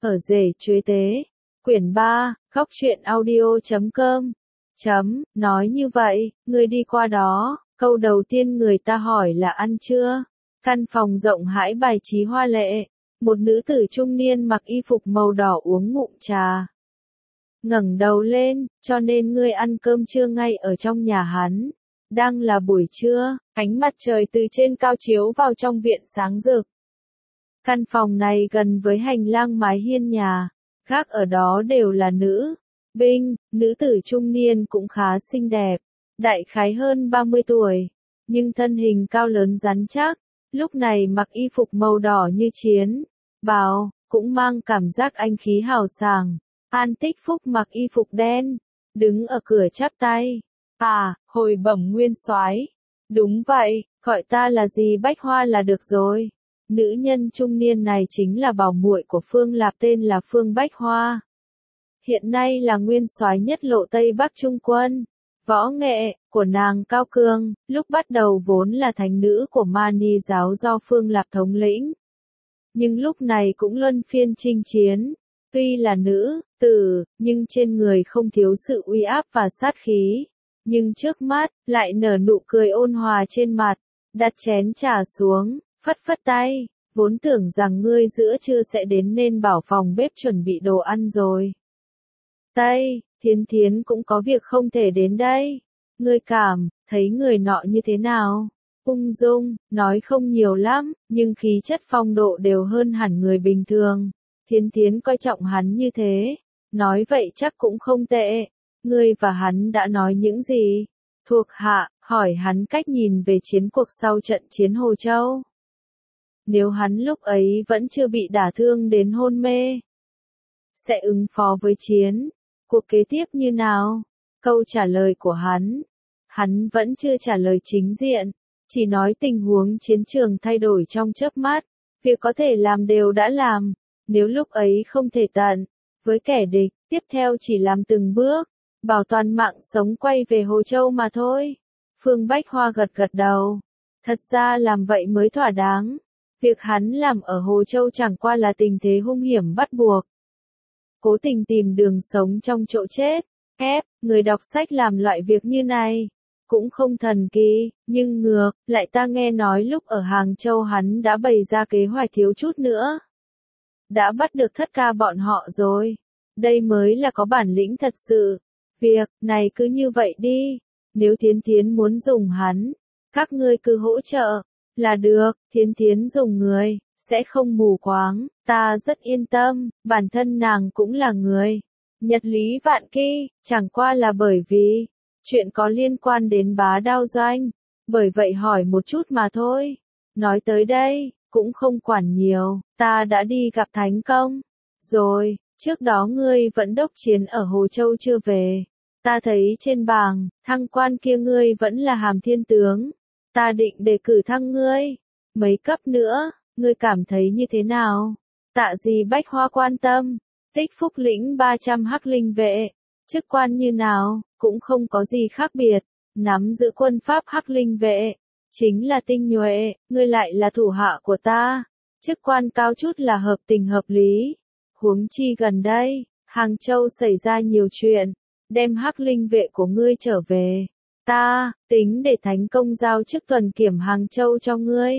ở rể chuế tế. Quyển 3, góc truyện audio.com. Nói như vậy, ngươi đi qua đó, câu đầu tiên người ta hỏi là ăn chưa? Căn phòng rộng rãi bài trí hoa lệ, một nữ tử trung niên mặc y phục màu đỏ uống ngụm trà. Ngẩng đầu lên, cho nên ngươi ăn cơm trưa ngay ở trong nhà hắn. Đang là buổi trưa, ánh mặt trời từ trên cao chiếu vào trong viện sáng rực. Căn phòng này gần với hành lang mái hiên nhà, khác ở đó đều là nữ binh, nữ tử trung niên cũng khá xinh đẹp, đại khái hơn 30 tuổi, nhưng thân hình cao lớn rắn chắc, lúc này mặc y phục màu đỏ như chiến bào, cũng mang cảm giác anh khí hào sảng. An Tích Phúc mặc y phục đen, đứng ở cửa chắp tay. À, hồi bẩm nguyên soái. Đúng vậy, gọi ta là gì Bách Hoa là được rồi. Nữ nhân trung niên này chính là bảo muội của Phương Lạp tên là Phương Bách Hoa. Hiện nay là nguyên soái nhất lộ Tây Bắc Trung quân. Võ nghệ của nàng cao cường, lúc bắt đầu vốn là thánh nữ của Mani giáo do Phương Lạp thống lĩnh. Nhưng lúc này cũng luân phiên chinh chiến. Tuy là nữ tử, nhưng trên người không thiếu sự uy áp và sát khí. Nhưng trước mắt, lại nở nụ cười ôn hòa trên mặt, đặt chén trà xuống, phất phất tay, vốn tưởng rằng ngươi giữa trưa sẽ đến nên bảo phòng bếp chuẩn bị đồ ăn rồi. Tây, Thiến Thiến cũng có việc không thể đến đây. Ngươi cảm thấy người nọ như thế nào? Ung dung, nói không nhiều lắm, nhưng khí chất phong độ đều hơn hẳn người bình thường. Thiến Thiến coi trọng hắn như thế, nói vậy chắc cũng không tệ. Ngươi và hắn đã nói những gì? Thuộc hạ hỏi hắn cách nhìn về chiến cuộc sau trận chiến Hồ Châu. Nếu hắn lúc ấy vẫn chưa bị đả thương đến hôn mê, sẽ ứng phó với chiến cuộc kế tiếp như nào? Câu trả lời của hắn vẫn chưa trả lời chính diện, chỉ nói tình huống chiến trường thay đổi trong chớp mắt, việc có thể làm đều đã làm, nếu lúc ấy không thể tận với kẻ địch, tiếp theo chỉ làm từng bước, bảo toàn mạng sống quay về Hồ Châu mà thôi. Phương Bách Hoa gật gật đầu, thật ra làm vậy mới thỏa đáng, việc hắn làm ở Hồ Châu chẳng qua là tình thế hung hiểm bắt buộc. Cố tình tìm đường sống trong chỗ chết, người đọc sách làm loại việc như này, cũng không thần kỳ, nhưng ngược lại ta nghe nói lúc ở Hàng Châu hắn đã bày ra kế hoạch thiếu chút nữa. Đã bắt được Thất Ca bọn họ rồi, đây mới là có bản lĩnh thật sự. Việc này cứ như vậy đi, nếu Thiến Thiến muốn dùng hắn, các ngươi cứ hỗ trợ, là được. Thiến Thiến dùng người, sẽ không mù quáng, ta rất yên tâm, bản thân nàng cũng là người Nhật lý vạn kỳ, chẳng qua là bởi vì chuyện có liên quan đến Bá Đao doanh, bởi vậy hỏi một chút mà thôi. Nói tới đây, cũng không quản nhiều, ta đã đi gặp Thánh Công rồi, trước đó ngươi vẫn đốc chiến ở Hồ Châu chưa về. Ta thấy trên bảng thăng quan kia ngươi vẫn là hàm thiên tướng, ta định đề cử thăng ngươi mấy cấp nữa, ngươi cảm thấy như thế nào? Tạ gì Bách Hoa quan tâm, Tích Phúc lĩnh 300 hắc linh vệ, chức quan như nào, cũng không có gì khác biệt, nắm giữ quân pháp hắc linh vệ, chính là tinh nhuệ, ngươi lại là thủ hạ của ta, chức quan cao chút là hợp tình hợp lý. Huống chi gần đây, Hàng Châu xảy ra nhiều chuyện, đem hắc linh vệ của ngươi trở về, ta tính để Thánh Công giao chức tuần kiểm Hàng Châu cho ngươi.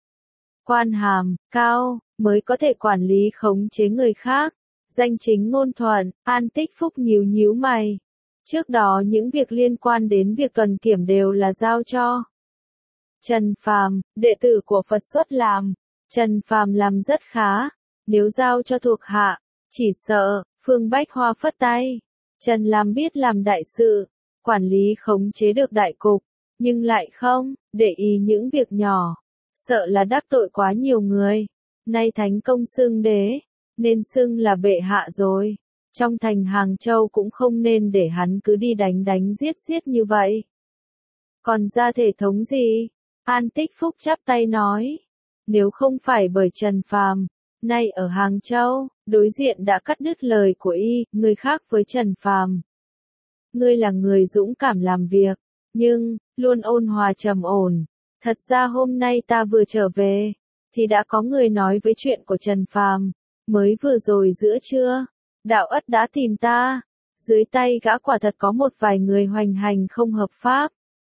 Quan hàm cao mới có thể quản lý khống chế người khác, danh chính ngôn thuận. An Tích Phúc nhíu nhíu mày. Trước đó những việc liên quan đến việc tuần kiểm đều là giao cho Trần Phàm, đệ tử của Phật xuất làm. Trần Phàm làm rất khá, nếu giao cho thuộc hạ, chỉ sợ Phương Bách Hoa phất tay. Trần làm biết làm đại sự, quản lý khống chế được đại cục, nhưng lại không để ý những việc nhỏ, sợ là đắc tội quá nhiều người. Nay Thánh Công xưng đế, nên xưng là bệ hạ rồi. Trong thành Hàng Châu cũng không nên để hắn cứ đi đánh đánh giết giết như vậy. Còn ra thể thống gì? An Tích Phúc chắp tay nói. Nếu không phải bởi Trần Phàm, nay ở Hàng Châu, đối diện đã cắt đứt lời của y, người khác với Trần Phàm. Ngươi là người dũng cảm làm việc, nhưng luôn ôn hòa trầm ổn. Thật ra hôm nay ta vừa trở về, thì đã có người nói với chuyện của Trần Phàm. mới vừa rồi giữa trưa, Đạo Ất đã tìm ta. Dưới tay gã quả thật có một vài người hoành hành không hợp pháp.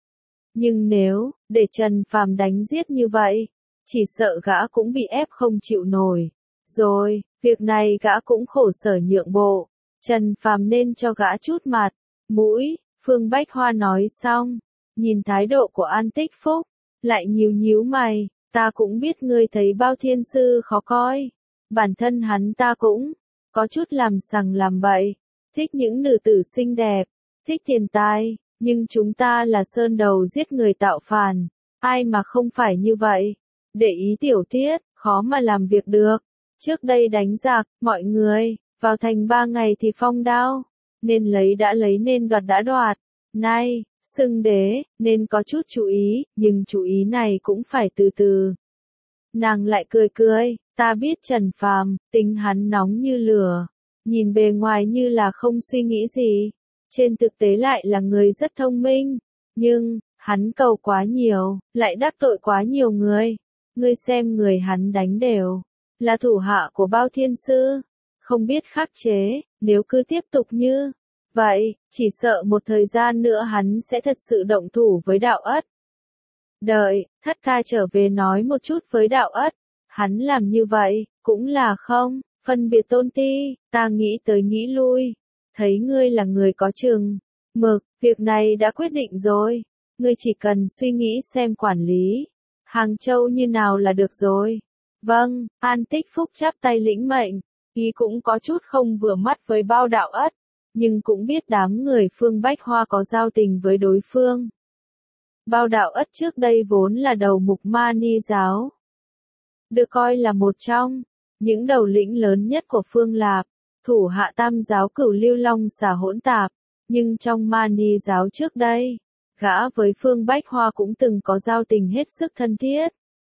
Nhưng nếu, để Trần Phàm đánh giết như vậy, chỉ sợ gã cũng bị ép không chịu nổi. Rồi, việc này gã cũng khổ sở nhượng bộ. Trần Phàm nên cho gã chút mặt, mũi, Phương Bách Hoa nói xong. Nhìn thái độ của An Tích Phúc, lại nhíu nhíu mày, ta cũng biết ngươi thấy Bao Thiên Sư khó coi. Bản thân hắn ta cũng có chút làm sằng làm bậy, thích những nữ tử xinh đẹp, thích tiền tài, nhưng chúng ta là sơn đầu giết người tạo phản, ai mà không phải như vậy. Để ý tiểu tiết, khó mà làm việc được. Trước đây đánh giặc, mọi người, vào thành 3 ngày thì phong đao, nên lấy đã lấy nên đoạt đã đoạt. Nay, xưng đế, nên có chút chú ý, nhưng chú ý này cũng phải từ từ. Nàng lại cười cười, ta biết Trần Phàm, tính hắn nóng như lửa, nhìn bề ngoài như là không suy nghĩ gì, trên thực tế lại là người rất thông minh, nhưng, hắn cầu quá nhiều, lại đắc tội quá nhiều người. Ngươi xem người hắn đánh đều, là thủ hạ của Bao Thiên Sư, không biết khắc chế, nếu cứ tiếp tục như vậy, chỉ sợ một thời gian nữa hắn sẽ thật sự động thủ với Đạo Ất. Đợi, Thất Ca trở về nói một chút với Đạo Ất, hắn làm như vậy, cũng là không phân biệt tôn ti, ta nghĩ tới nghĩ lui, thấy ngươi là người có chừng mực, việc này đã quyết định rồi, ngươi chỉ cần suy nghĩ xem quản lý Hàng Châu như nào là được rồi. Vâng, An Tích Phúc chắp tay lĩnh mệnh, ý cũng có chút không vừa mắt với Bao Đạo Ất, nhưng cũng biết đám người Phương Bách Hoa có giao tình với đối phương. Bao Đạo Ất trước đây vốn là đầu mục Ma Ni giáo, được coi là một trong những đầu lĩnh lớn nhất của Phương Lạp, thủ hạ Tam giáo Cửu Lưu Long Xà hỗn tạp, nhưng trong Ma Ni giáo trước đây, gã với Phương Bách Hoa cũng từng có giao tình hết sức thân thiết.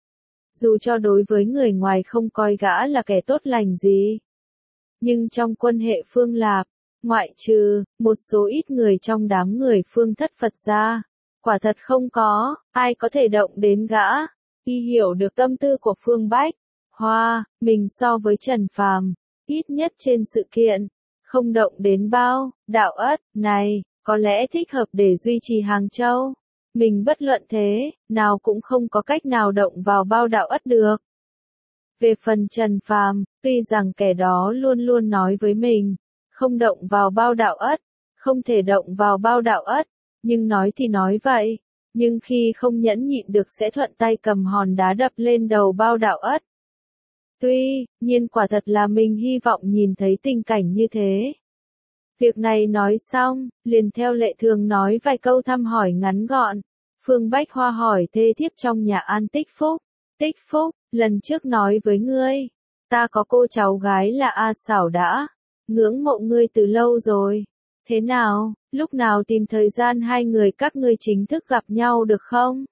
Dù cho đối với người ngoài không coi gã là kẻ tốt lành gì, nhưng trong quân hệ Phương Lạp, ngoại trừ một số ít người trong đám người Phương Thất Phật ra, quả thật không có ai có thể động đến gã. Y hiểu được tâm tư của Phương Bách Hoa, mình so với Trần Phàm, ít nhất trên sự kiện, không động đến Bao Đạo Ất này, có lẽ thích hợp để duy trì Hàng Châu. Mình bất luận thế nào cũng không có cách nào động vào Bao Đạo Ất được. Về phần Trần Phàm, tuy rằng kẻ đó luôn luôn nói với mình, không động vào Bao Đạo Ất, không thể động vào Bao Đạo Ất, nhưng nói thì nói vậy, nhưng khi không nhẫn nhịn được sẽ thuận tay cầm hòn đá đập lên đầu Bao Đạo Ất. Tuy nhiên quả thật là mình hy vọng nhìn thấy tình cảnh như thế. Việc này nói xong, liền theo lệ thường nói vài câu thăm hỏi ngắn gọn. Phương Bách Hoa hỏi thê thiếp trong nhà An Tích Phúc. Tích Phúc, lần trước nói với ngươi, ta có cô cháu gái là A Xảo đã ngưỡng mộ ngươi từ lâu rồi. Thế nào, lúc nào tìm thời gian hai người các ngươi chính thức gặp nhau được không?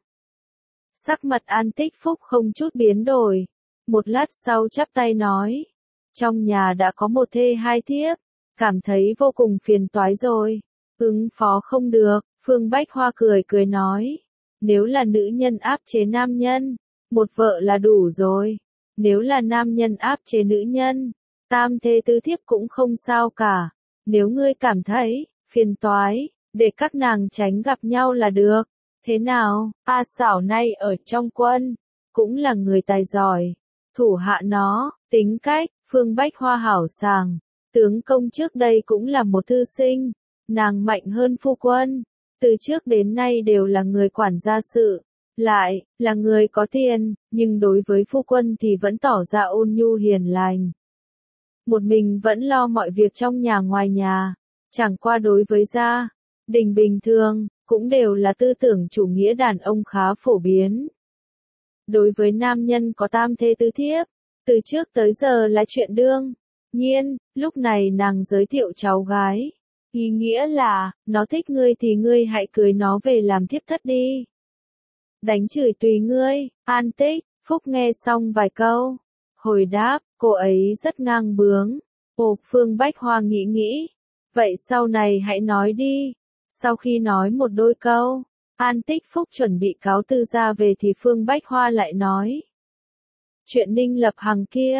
Sắc mặt An Tích Phúc không chút biến đổi. Một lát sau chắp tay nói, trong nhà đã có một thê hai thiếp, cảm thấy vô cùng phiền toái rồi, ứng phó không được. Phương Bách Hoa cười cười nói, nếu là nữ nhân áp chế nam nhân, một vợ là đủ rồi, nếu là nam nhân áp chế nữ nhân, tam thê tứ thiếp cũng không sao cả, nếu ngươi cảm thấy phiền toái, để các nàng tránh gặp nhau là được. Thế nào, A Xảo nay ở trong quân, cũng là người tài giỏi, thủ hạ nó, tính cách, Phương Bách Hoa hảo sàng, tướng công trước đây cũng là một thư sinh, nàng mạnh hơn phu quân, từ trước đến nay đều là người quản gia sự, lại là người có tiền, nhưng đối với phu quân thì vẫn tỏ ra ôn nhu hiền lành. Một mình vẫn lo mọi việc trong nhà ngoài nhà, chẳng qua đối với gia đình bình thường, cũng đều là tư tưởng chủ nghĩa đàn ông khá phổ biến. Đối với nam nhân có tam thê tứ thiếp, từ trước tới giờ là chuyện đương nhiên, lúc này nàng giới thiệu cháu gái. Ý nghĩa là, nó thích ngươi thì ngươi hãy cưới nó về làm thiếp thất đi. Đánh chửi tùy ngươi. An Tích Phúc nghe xong vài câu, hồi đáp, cô ấy rất ngang bướng. Ồ, Phương Bách Hoa nghĩ nghĩ, vậy sau này hãy nói đi. Sau khi nói một đôi câu, An Tích Phúc chuẩn bị cáo từ ra về thì Phương Bách Hoa lại nói. Chuyện Ninh Lập Hằng kia,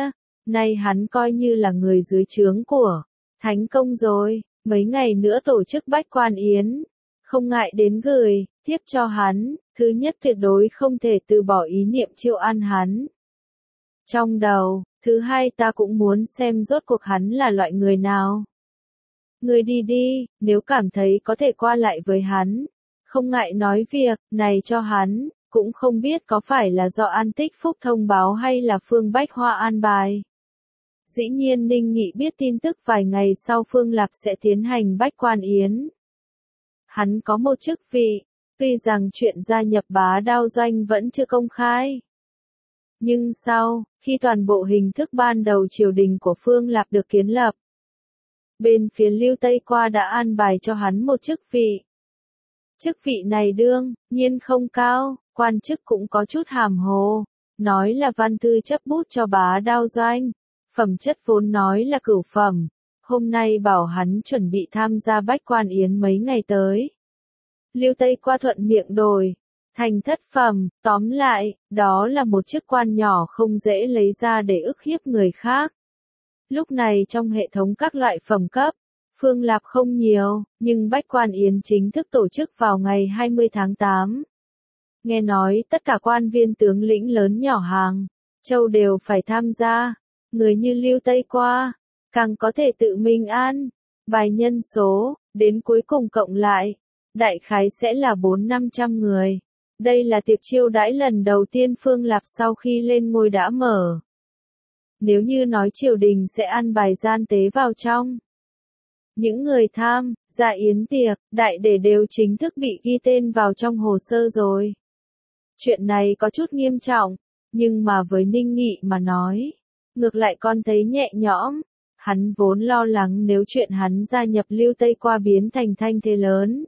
nay hắn coi như là người dưới trướng của Thánh Công rồi, mấy ngày nữa tổ chức bách quan yến, không ngại đến gửi thiếp cho hắn, thứ nhất tuyệt đối không thể từ bỏ ý niệm chiêu an hắn. Trong đầu, thứ hai ta cũng muốn xem rốt cuộc hắn là loại người nào. Người đi đi, nếu cảm thấy có thể qua lại với hắn, không ngại nói việc này cho hắn, cũng không biết có phải là do An Tích Phúc thông báo hay là Phương Bách Hoa an bài. Dĩ nhiên Ninh Nghị biết tin tức vài ngày sau Phương Lạp sẽ tiến hành bách quan yến. Hắn có một chức vị, tuy rằng chuyện gia nhập Bá Đao Doanh vẫn chưa công khai. Nhưng sau, khi toàn bộ hình thức ban đầu triều đình của Phương Lạp được kiến lập, bên phía Lưu Tây Qua đã an bài cho hắn một chức vị. Chức vị này đương nhiên không cao, quan chức cũng có chút hàm hồ, nói là văn thư chấp bút cho Bá Đao Doanh, phẩm chất vốn nói là cửu phẩm, hôm nay bảo hắn chuẩn bị tham gia bách quan yến mấy ngày tới. Lưu Tây Qua thuận miệng đổi thành thất phẩm, tóm lại, đó là một chức quan nhỏ không dễ lấy ra để ức hiếp người khác. Lúc này trong hệ thống các loại phẩm cấp, Phương Lạp không nhiều, nhưng bách quan yến chính thức tổ chức vào ngày 20 tháng 8. Nghe nói tất cả quan viên tướng lĩnh lớn nhỏ hàng châu đều phải tham gia, người như Lưu Tây Qua, càng có thể tự mình an bài nhân số, đến cuối cùng cộng lại, đại khái sẽ là 400-500 người. Đây là tiệc chiêu đãi lần đầu tiên Phương Lạp sau khi lên ngôi đã mở. Nếu như nói triều đình sẽ an bài gian tế vào trong, những người tham gia yến tiệc, đại để đều chính thức bị ghi tên vào trong hồ sơ rồi. Chuyện này có chút nghiêm trọng, nhưng mà với Ninh Nghị mà nói, ngược lại con thấy nhẹ nhõm. Hắn vốn lo lắng nếu chuyện hắn gia nhập Lưu Tây Qua biến thành thanh thế lớn.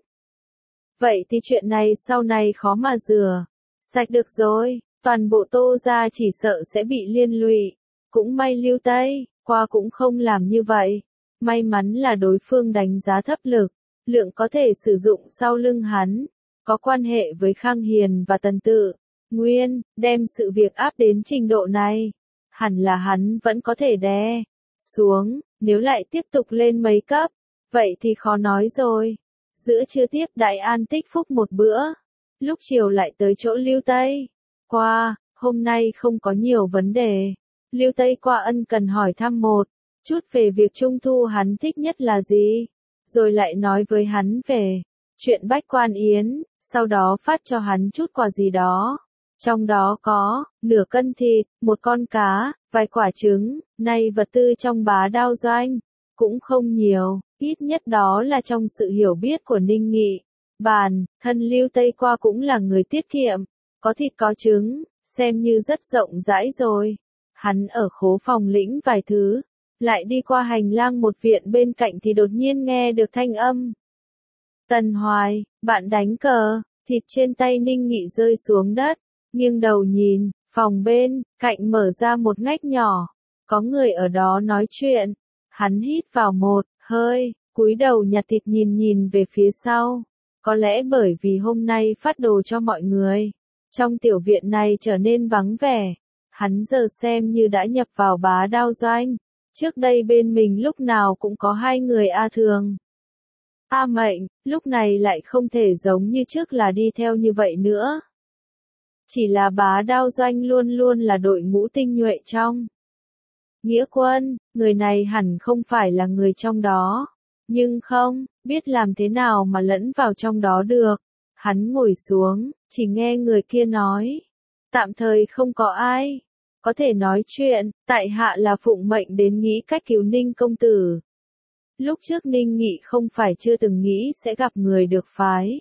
Vậy thì chuyện này sau này khó mà rửa sạch được rồi, toàn bộ Tô gia chỉ sợ sẽ bị liên lụy. Cũng may Lưu Tây Qua cũng không làm như vậy. May mắn là đối phương đánh giá thấp lực lượng có thể sử dụng sau lưng hắn, có quan hệ với Khang Hiền và Tần Tự Nguyên, đem sự việc áp đến trình độ này. Hẳn là hắn vẫn có thể đè xuống, nếu lại tiếp tục lên mấy cấp, vậy thì khó nói rồi. Giữa trưa tiếp Đại An Tích Phúc một bữa, lúc chiều lại tới chỗ Lưu Tây Qua, hôm nay không có nhiều vấn đề. Lưu Tây Qua ân cần hỏi thăm một chút về việc trung thu hắn thích nhất là gì, rồi lại nói với hắn về chuyện bách quan yến, sau đó phát cho hắn chút quà gì đó. Trong đó có nửa cân thịt, một con cá, vài quả trứng, nay vật tư trong Bá Đao Doanh cũng không nhiều, ít nhất đó là trong sự hiểu biết của Ninh Nghị. Bản thân Lưu Tây Qua cũng là người tiết kiệm, có thịt có trứng, xem như rất rộng rãi rồi. Hắn ở khố phòng lĩnh vài thứ, lại đi qua hành lang một viện bên cạnh thì đột nhiên nghe được thanh âm. Tần Hoài, bạn đánh cờ, thịt trên tay Ninh Nghị rơi xuống đất, nghiêng đầu nhìn, phòng bên cạnh mở ra một ngách nhỏ, có người ở đó nói chuyện. Hắn hít vào một hơi, cúi đầu nhặt thịt nhìn về phía sau. Có lẽ bởi vì hôm nay phát đồ cho mọi người, trong tiểu viện này trở nên vắng vẻ. Hắn giờ xem như đã nhập vào Bá Đao Doanh. Trước đây bên mình lúc nào cũng có hai người A Thường, A Mệnh, lúc này lại không thể giống như trước là đi theo như vậy nữa. Chỉ là Bá Đao Doanh luôn luôn là đội ngũ tinh nhuệ trong nghĩa quân, người này hẳn không phải là người trong đó. Nhưng không, biết làm thế nào mà lẫn vào trong đó được. Hắn ngồi xuống, chỉ nghe người kia nói. Tạm thời không có ai có thể nói chuyện, tại hạ là phụng mệnh đến nghĩ cách cứu Ninh công tử. Lúc trước Ninh Nghị không phải chưa từng nghĩ sẽ gặp người được phái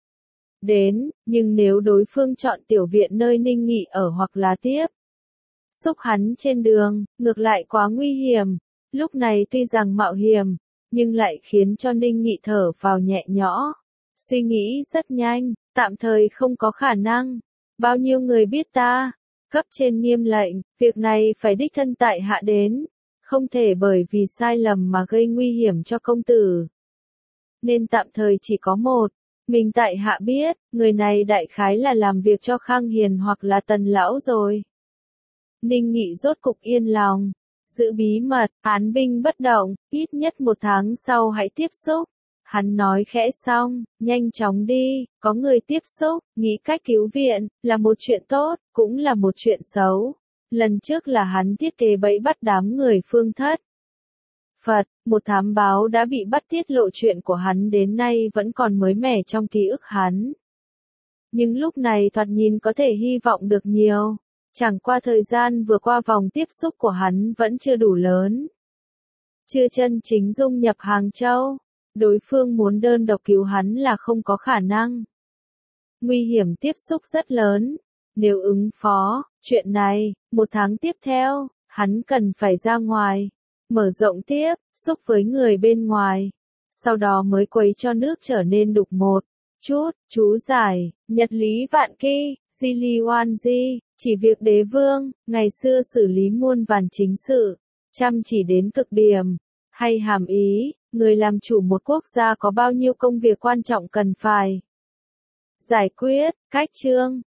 đến, nhưng nếu đối phương chọn tiểu viện nơi Ninh Nghị ở hoặc là tiếp xúc hắn trên đường, ngược lại quá nguy hiểm. Lúc này tuy rằng mạo hiểm, nhưng lại khiến cho Ninh Nghị thở vào nhẹ nhõ. Suy nghĩ rất nhanh, tạm thời không có khả năng. Bao nhiêu người biết ta? Cấp trên nghiêm lệnh, việc này phải đích thân tại hạ đến, không thể bởi vì sai lầm mà gây nguy hiểm cho công tử. Nên tạm thời chỉ có một, mình tại hạ biết, người này đại khái là làm việc cho Khang Hiền hoặc là Tần lão rồi. Ninh Nghị rốt cục yên lòng, Giữ bí mật, án binh bất động, ít nhất 1 tháng sau hãy tiếp xúc. Hắn nói khẽ xong, nhanh chóng đi, có người tiếp xúc, nghĩ cách cứu viện, là một chuyện tốt, cũng là một chuyện xấu. Lần trước là hắn thiết kế bẫy bắt đám người Phương Thất. Phật, một thám báo đã bị bắt tiết lộ chuyện của hắn đến nay vẫn còn mới mẻ trong ký ức hắn. Nhưng lúc này thoạt nhìn có thể hy vọng được nhiều. Chẳng qua thời gian vừa qua vòng tiếp xúc của hắn vẫn chưa đủ lớn. Chưa chân chính dung nhập Hàng Châu. Đối phương muốn đơn độc cứu hắn là không có khả năng. Nguy hiểm tiếp xúc rất lớn. Nếu ứng phó, chuyện này, 1 tháng tiếp theo, hắn cần phải ra ngoài. Mở rộng tiếp, xúc với người bên ngoài. Sau đó mới quấy cho nước trở nên đục một chút, chú giải, nhật lý vạn kỳ, di li oan di, chỉ việc đế vương, ngày xưa xử lý muôn vàn chính sự, chăm chỉ đến cực điểm, hay hàm ý, người làm chủ một quốc gia có bao nhiêu công việc quan trọng cần phải giải quyết, cách chương.